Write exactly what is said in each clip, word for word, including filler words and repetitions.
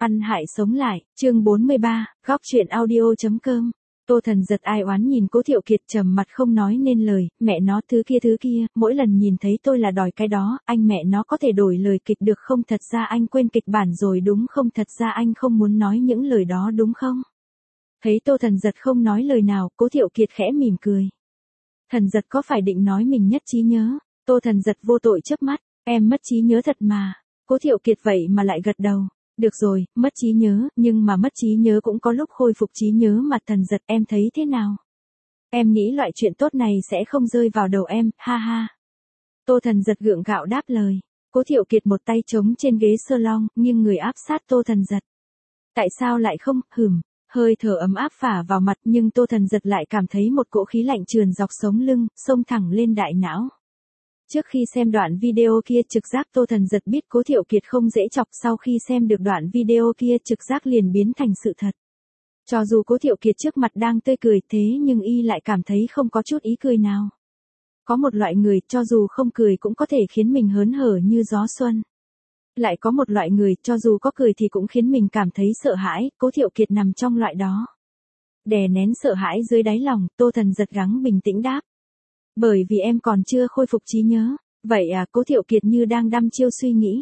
Ăn hại sống lại, chương bốn mươi ba, góc chuyện audio.com. Tô Thần giật ai oán nhìn Cố Thiệu Kiệt trầm mặt không nói nên lời, mẹ nó thứ kia thứ kia, mỗi lần nhìn thấy tôi là đòi cái đó, anh mẹ nó có thể đổi lời kịch được không, thật ra anh quên kịch bản rồi đúng không, thật ra anh không muốn nói những lời đó đúng không. Thấy Tô Thần giật không nói lời nào, Cố Thiệu Kiệt khẽ mỉm cười. Thần giật có phải định nói mình nhất trí nhớ, Tô Thần giật vô tội chớp mắt, em mất trí nhớ thật mà. Cố Thiệu Kiệt vậy mà lại gật đầu. Được rồi, mất trí nhớ, nhưng mà mất trí nhớ cũng có lúc khôi phục trí nhớ mà. Thần giật, em thấy thế nào? Em nghĩ loại chuyện tốt này sẽ không rơi vào đầu em, ha ha. Tô Thần giật gượng gạo đáp lời. Cố Thiệu Kiệt một tay trống trên ghế salon, nhưng người áp sát Tô Thần giật. Tại sao lại không, hửm, hơi thở ấm áp phả vào mặt, nhưng Tô Thần giật lại cảm thấy một cỗ khí lạnh trườn dọc sống lưng, xông thẳng lên đại não. Trước khi xem đoạn video kia trực giác Tô Thần giật biết Cố Thiệu Kiệt không dễ chọc, sau khi xem được đoạn video kia trực giác liền biến thành sự thật. Cho dù Cố Thiệu Kiệt trước mặt đang tươi cười thế nhưng y lại cảm thấy không có chút ý cười nào. Có một loại người cho dù không cười cũng có thể khiến mình hớn hở như gió xuân. Lại có một loại người cho dù có cười thì cũng khiến mình cảm thấy sợ hãi, Cố Thiệu Kiệt nằm trong loại đó. Đè nén sợ hãi dưới đáy lòng, Tô Thần giật gắng bình tĩnh đáp. Bởi vì em còn chưa khôi phục trí nhớ. Vậy à, Cố Thiệu Kiệt như đang đăm chiêu suy nghĩ.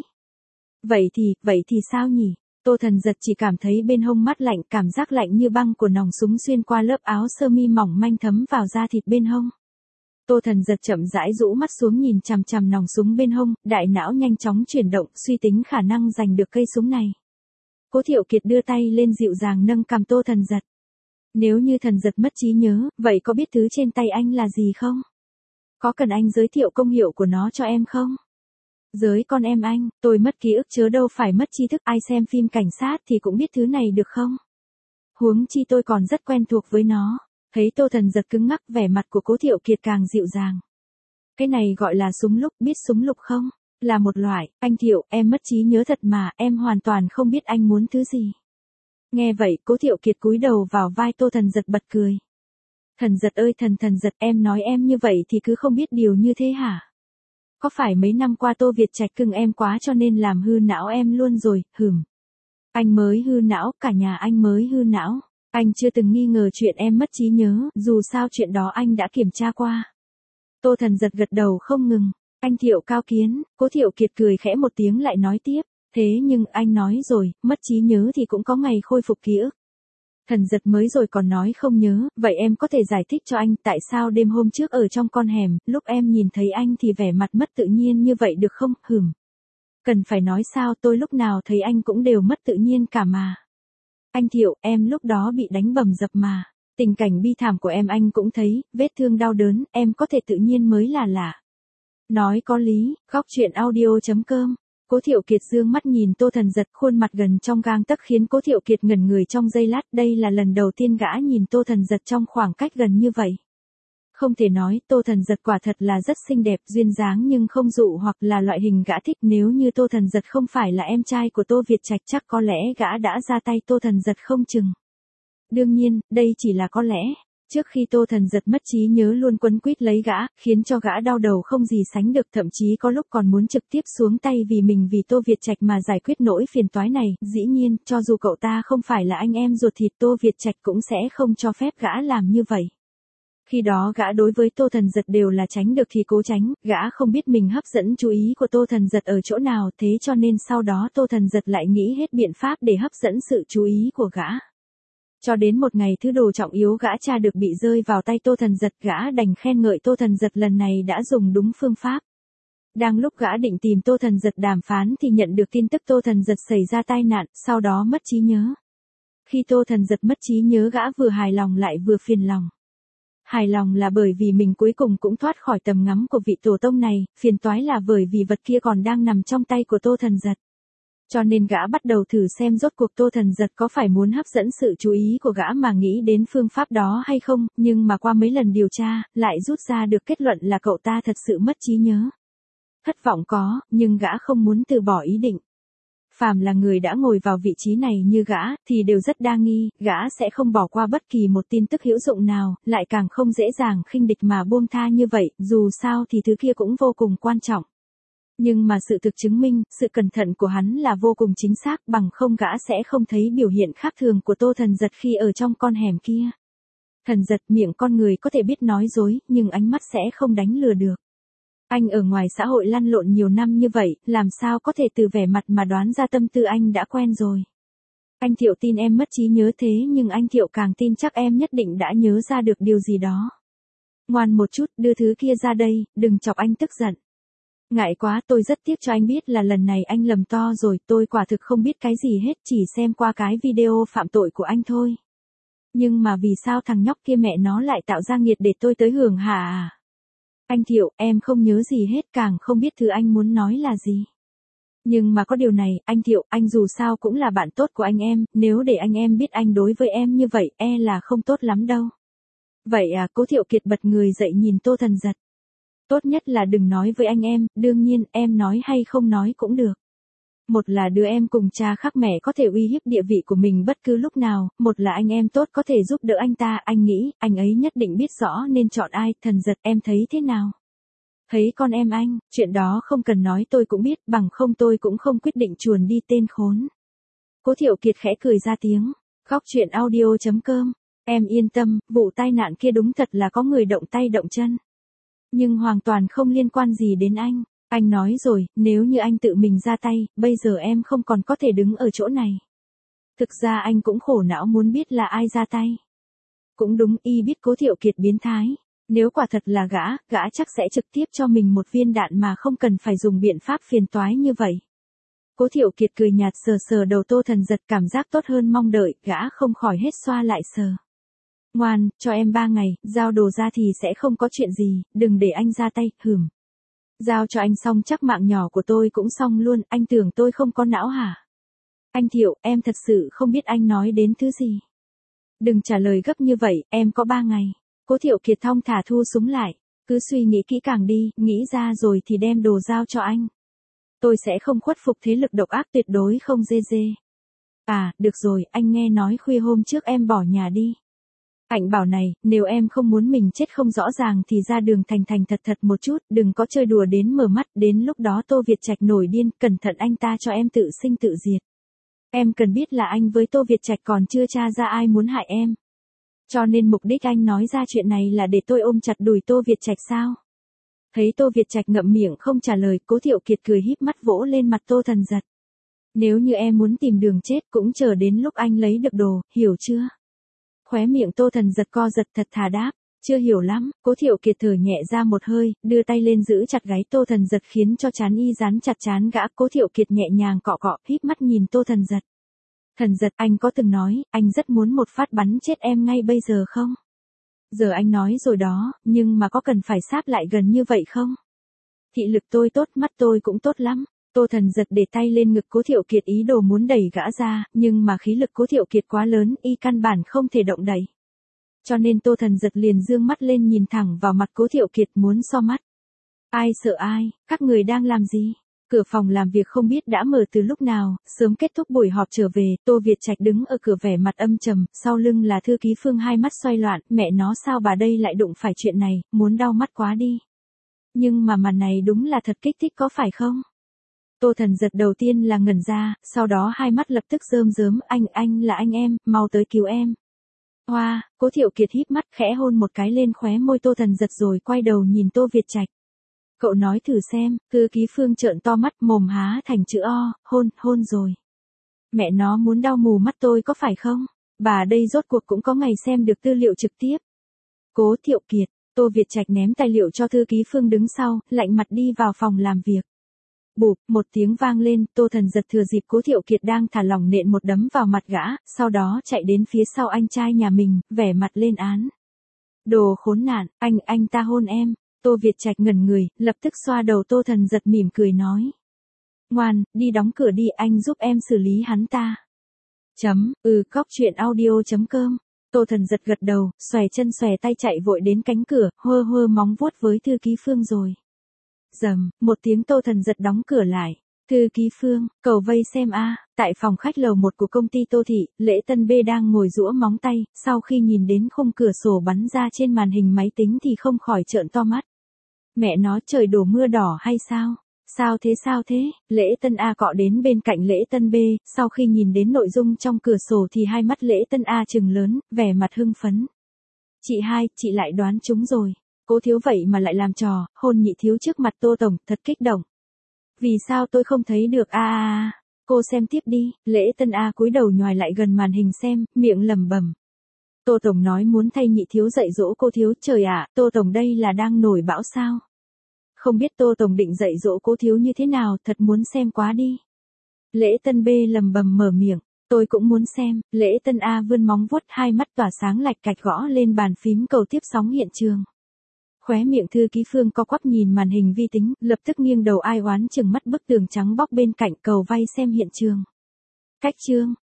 Vậy thì, vậy thì sao nhỉ? Tô Thần giật chỉ cảm thấy bên hông mát lạnh, cảm giác lạnh như băng của nòng súng xuyên qua lớp áo sơ mi mỏng manh thấm vào da thịt bên hông. Tô Thần giật chậm rãi rũ mắt xuống nhìn chằm chằm nòng súng bên hông, đại não nhanh chóng chuyển động, suy tính khả năng giành được cây súng này. Cố Thiệu Kiệt đưa tay lên dịu dàng nâng cằm Tô Thần giật. Nếu như Thần giật mất trí nhớ, vậy có biết thứ trên tay anh là gì không? Có cần anh giới thiệu công hiệu của nó cho em không? Giới con em anh, tôi mất ký ức chớ đâu phải mất tri thức, ai xem phim cảnh sát thì cũng biết thứ này được không? Huống chi tôi còn rất quen thuộc với nó. Thấy Tô Thần giật cứng ngắc, vẻ mặt của Cố Thiệu Kiệt càng dịu dàng. Cái này gọi là súng lục, biết súng lục không? Là một loại, anh Thiệu, em mất trí nhớ thật mà, em hoàn toàn không biết anh muốn thứ gì. Nghe vậy, Cố Thiệu Kiệt cúi đầu vào vai Tô Thần giật bật cười. Thần giật ơi thần thần giật, em nói em như vậy thì cứ không biết điều như thế hả? Có phải mấy năm qua Tô Việt Trạch cưng em quá cho nên làm hư não em luôn rồi, hửm. Anh mới hư não, cả nhà anh mới hư não. Anh chưa từng nghi ngờ chuyện em mất trí nhớ, dù sao chuyện đó anh đã kiểm tra qua. Tô Thần giật gật đầu không ngừng. Anh Thiệu cao kiến. Cố Thiệu Kiệt cười khẽ một tiếng lại nói tiếp. Thế nhưng anh nói rồi, mất trí nhớ thì cũng có ngày khôi phục ký ức. Thần giật mới rồi còn nói không nhớ, vậy em có thể giải thích cho anh tại sao đêm hôm trước ở trong con hẻm, lúc em nhìn thấy anh thì vẻ mặt mất tự nhiên như vậy được không, hửm. Cần phải nói sao, tôi lúc nào thấy anh cũng đều mất tự nhiên cả mà. Anh Thiệu, em lúc đó bị đánh bầm dập mà. Tình cảnh bi thảm của em anh cũng thấy, vết thương đau đớn, em có thể tự nhiên mới là lạ. Nói có lý, góc chuyện audio.com. Cố Thiệu Kiệt dương mắt nhìn Tô Thần giật, khuôn mặt gần trong gang tấc khiến Cố Thiệu Kiệt ngẩn người trong giây lát, đây là lần đầu tiên gã nhìn Tô Thần giật trong khoảng cách gần như vậy. Không thể nói, Tô Thần giật quả thật là rất xinh đẹp, duyên dáng nhưng không dụ hoặc là loại hình gã thích, nếu như Tô Thần giật không phải là em trai của Tô Việt Trạch chắc có lẽ gã đã ra tay Tô Thần giật không chừng. Đương nhiên, đây chỉ là có lẽ. Trước khi Tô Thần giật mất trí nhớ luôn quấn quýt lấy gã, khiến cho gã đau đầu không gì sánh được, thậm chí có lúc còn muốn trực tiếp xuống tay vì mình vì Tô Việt Trạch mà giải quyết nỗi phiền toái này. Dĩ nhiên, cho dù cậu ta không phải là anh em ruột thịt, Tô Việt Trạch cũng sẽ không cho phép gã làm như vậy. Khi đó gã đối với Tô Thần giật đều là tránh được thì cố tránh, gã không biết mình hấp dẫn chú ý của Tô Thần giật ở chỗ nào, thế cho nên sau đó Tô Thần giật lại nghĩ hết biện pháp để hấp dẫn sự chú ý của gã. Cho đến một ngày thứ đồ trọng yếu gã cha được bị rơi vào tay Tô Thần giật, gã đành khen ngợi Tô Thần giật lần này đã dùng đúng phương pháp. Đang lúc gã định tìm Tô Thần giật đàm phán thì nhận được tin tức Tô Thần giật xảy ra tai nạn, sau đó mất trí nhớ. Khi Tô Thần giật mất trí nhớ gã vừa hài lòng lại vừa phiền lòng. Hài lòng là bởi vì mình cuối cùng cũng thoát khỏi tầm ngắm của vị tổ tông này, phiền toái là bởi vì vật kia còn đang nằm trong tay của Tô Thần giật. Cho nên gã bắt đầu thử xem rốt cuộc Tô Thần giật có phải muốn hấp dẫn sự chú ý của gã mà nghĩ đến phương pháp đó hay không, nhưng mà qua mấy lần điều tra, lại rút ra được kết luận là cậu ta thật sự mất trí nhớ. Thất vọng có, nhưng gã không muốn từ bỏ ý định. Phàm là người đã ngồi vào vị trí này như gã, thì đều rất đa nghi, gã sẽ không bỏ qua bất kỳ một tin tức hữu dụng nào, lại càng không dễ dàng khinh địch mà buông tha như vậy, dù sao thì thứ kia cũng vô cùng quan trọng. Nhưng mà sự thực chứng minh, sự cẩn thận của hắn là vô cùng chính xác, bằng không gã sẽ không thấy biểu hiện khác thường của Tô Thần Giật khi ở trong con hẻm kia. Thần Giật, miệng con người có thể biết nói dối, nhưng ánh mắt sẽ không đánh lừa được. Anh ở ngoài xã hội lăn lộn nhiều năm như vậy, làm sao có thể từ vẻ mặt mà đoán ra tâm tư anh đã quen rồi. Anh Thiệu tin em mất trí nhớ thế nhưng anh Thiệu càng tin chắc em nhất định đã nhớ ra được điều gì đó. Ngoan một chút, đưa thứ kia ra đây, đừng chọc anh tức giận. Ngại quá, tôi rất tiếc cho anh biết là lần này anh lầm to rồi, tôi quả thực không biết cái gì hết, chỉ xem qua cái video phạm tội của anh thôi. Nhưng mà vì sao thằng nhóc kia mẹ nó lại tạo ra nghiệt để tôi tới hưởng hà à? Anh Thiệu, em không nhớ gì hết, càng không biết thứ anh muốn nói là gì. Nhưng mà có điều này, anh Thiệu, anh dù sao cũng là bạn tốt của anh em, nếu để anh em biết anh đối với em như vậy, e là không tốt lắm đâu. Vậy à, Cố Thiệu Kiệt bật người dậy nhìn Tô Thần Giật. Tốt nhất là đừng nói với anh em, đương nhiên, em nói hay không nói cũng được. Một là đứa em cùng cha khác mẹ có thể uy hiếp địa vị của mình bất cứ lúc nào, một là anh em tốt có thể giúp đỡ anh ta, anh nghĩ, anh ấy nhất định biết rõ nên chọn ai, Thần Giật, em thấy thế nào? Thấy con em anh, chuyện đó không cần nói tôi cũng biết, bằng không tôi cũng không quyết định chuồn đi tên khốn. Cố Thiệu Kiệt khẽ cười ra tiếng, góc truyện audio chấm com, em yên tâm, vụ tai nạn kia đúng thật là có người động tay động chân. Nhưng hoàn toàn không liên quan gì đến anh. Anh nói rồi, nếu như anh tự mình ra tay, bây giờ em không còn có thể đứng ở chỗ này. Thực ra anh cũng khổ não muốn biết là ai ra tay. Cũng đúng, y biết Cố Thiệu Kiệt biến thái. Nếu quả thật là gã, gã chắc sẽ trực tiếp cho mình một viên đạn mà không cần phải dùng biện pháp phiền toái như vậy. Cố Thiệu Kiệt cười nhạt sờ sờ đầu Tô Thần Giật, cảm giác tốt hơn mong đợi, gã không khỏi hết xoa lại sờ. Ngoan, cho em ba ngày, giao đồ ra thì sẽ không có chuyện gì, đừng để anh ra tay, hửm. Giao cho anh xong chắc mạng nhỏ của tôi cũng xong luôn, anh tưởng tôi không có não hả? Anh Thiệu, em thật sự không biết anh nói đến thứ gì. Đừng trả lời gấp như vậy, em có ba ngày. Cố Thiệu Kiệt thong thả thu súng lại, cứ suy nghĩ kỹ càng đi, nghĩ ra rồi thì đem đồ giao cho anh. Tôi sẽ không khuất phục thế lực độc ác, tuyệt đối không dê dê. À, được rồi, anh nghe nói khuya hôm trước em bỏ nhà đi. Anh bảo này, nếu em không muốn mình chết không rõ ràng thì ra đường thành thành thật thật một chút, đừng có chơi đùa đến mở mắt, đến lúc đó Tô Việt Trạch nổi điên, cẩn thận anh ta cho em tự sinh tự diệt. Em cần biết là anh với Tô Việt Trạch còn chưa tra ra ai muốn hại em. Cho nên mục đích anh nói ra chuyện này là để tôi ôm chặt đùi Tô Việt Trạch sao? Thấy Tô Việt Trạch ngậm miệng không trả lời, Cố Thiệu Kiệt cười híp mắt vỗ lên mặt Tô Thần Giật. Nếu như em muốn tìm đường chết cũng chờ đến lúc anh lấy được đồ, hiểu chưa? Khóe miệng Tô Thần Giật co giật thật thà đáp, chưa hiểu lắm. Cố Thiệu Kiệt thở nhẹ ra một hơi, đưa tay lên giữ chặt gáy Tô Thần Giật khiến cho trán y dán chặt trán gã. Cố Thiệu Kiệt nhẹ nhàng cọ cọ, híp mắt nhìn Tô Thần Giật. Thần Giật, anh có từng nói, anh rất muốn một phát bắn chết em ngay bây giờ không? Giờ anh nói rồi đó, nhưng mà có cần phải sáp lại gần như vậy không? Thị lực tôi tốt, mắt tôi cũng tốt lắm. Tô Thần Giật để tay lên ngực Cố Thiệu Kiệt ý đồ muốn đẩy gã ra, nhưng mà khí lực Cố Thiệu Kiệt quá lớn, y căn bản không thể động đẩy. Cho nên Tô Thần Giật liền dương mắt lên nhìn thẳng vào mặt Cố Thiệu Kiệt muốn so mắt. Ai sợ ai, các người đang làm gì? Cửa phòng làm việc không biết đã mở từ lúc nào, sớm kết thúc buổi họp trở về, Tô Việt Trạch đứng ở cửa vẻ mặt âm trầm, sau lưng là thư ký Phương hai mắt xoay loạn, mẹ nó sao bà đây lại đụng phải chuyện này, muốn đau mắt quá đi. Nhưng mà màn này đúng là thật kích thích có phải không? Tô Thần Giật đầu tiên là ngẩn ra, sau đó hai mắt lập tức rơm rớm, anh, anh là anh em, mau tới cứu em. Hoa, Cố Thiệu Kiệt híp mắt khẽ hôn một cái lên khóe môi Tô Thần Giật rồi quay đầu nhìn Tô Việt Trạch. Cậu nói thử xem, thư ký Phương trợn to mắt mồm há thành chữ O, hôn, hôn rồi. Mẹ nó muốn đau mù mắt tôi có phải không? Bà đây rốt cuộc cũng có ngày xem được tư liệu trực tiếp. Cố Thiệu Kiệt, Tô Việt Trạch ném tài liệu cho thư ký Phương đứng sau, lạnh mặt đi vào phòng làm việc. Bụp, một tiếng vang lên, Tô Thần Giật thừa dịp Cố Thiệu Kiệt đang thả lỏng nện một đấm vào mặt gã, sau đó chạy đến phía sau anh trai nhà mình, vẻ mặt lên án. Đồ khốn nạn, anh, anh ta hôn em. Tô Việt Trạch ngẩn người, lập tức xoa đầu Tô Thần Giật mỉm cười nói. Ngoan, đi đóng cửa đi, anh giúp em xử lý hắn ta. Chấm, ừ, góc truyện audio chấm com. Tô Thần Giật gật đầu, xòe chân xòe tay chạy vội đến cánh cửa, hơ hơ móng vuốt với thư ký Phương rồi. Dầm, một tiếng Tô Thần Giật đóng cửa lại. Thư ký Phương, cầu vây xem a. Tại phòng khách lầu một của công ty Tô Thị, Lễ Tân B đang ngồi giũa móng tay, sau khi nhìn đến khung cửa sổ bắn ra trên màn hình máy tính thì không khỏi trợn to mắt. Mẹ nó trời đổ mưa đỏ hay sao? Sao thế sao thế, Lễ Tân A cọ đến bên cạnh Lễ Tân B, sau khi nhìn đến nội dung trong cửa sổ thì hai mắt Lễ Tân A trừng lớn, vẻ mặt hưng phấn. Chị hai, chị lại đoán trúng rồi. Cố Thiếu vậy mà lại làm trò, hôn Nhị Thiếu trước mặt Tô Tổng, thật kích động. Vì sao tôi không thấy được a a a, cô xem tiếp đi, Lễ Tân A cúi đầu nhòi lại gần màn hình xem, miệng lẩm bẩm. Tô Tổng nói muốn thay Nhị Thiếu dạy dỗ cô Thiếu, trời ạ, Tô Tổng đây là đang nổi bão sao? Không biết Tô Tổng định dạy dỗ cô Thiếu như thế nào, thật muốn xem quá đi. Lễ Tân B lầm bầm mở miệng, tôi cũng muốn xem, Lễ Tân A vươn móng vuốt, hai mắt tỏa sáng lạch cạch gõ lên bàn phím cầu tiếp sóng hiện trường. Khóe miệng thư ký Phương co quắp nhìn màn hình vi tính, lập tức nghiêng đầu ai oán chừng mắt bức tường trắng bóc bên cạnh cầu vay xem hiện trường. Cách chương.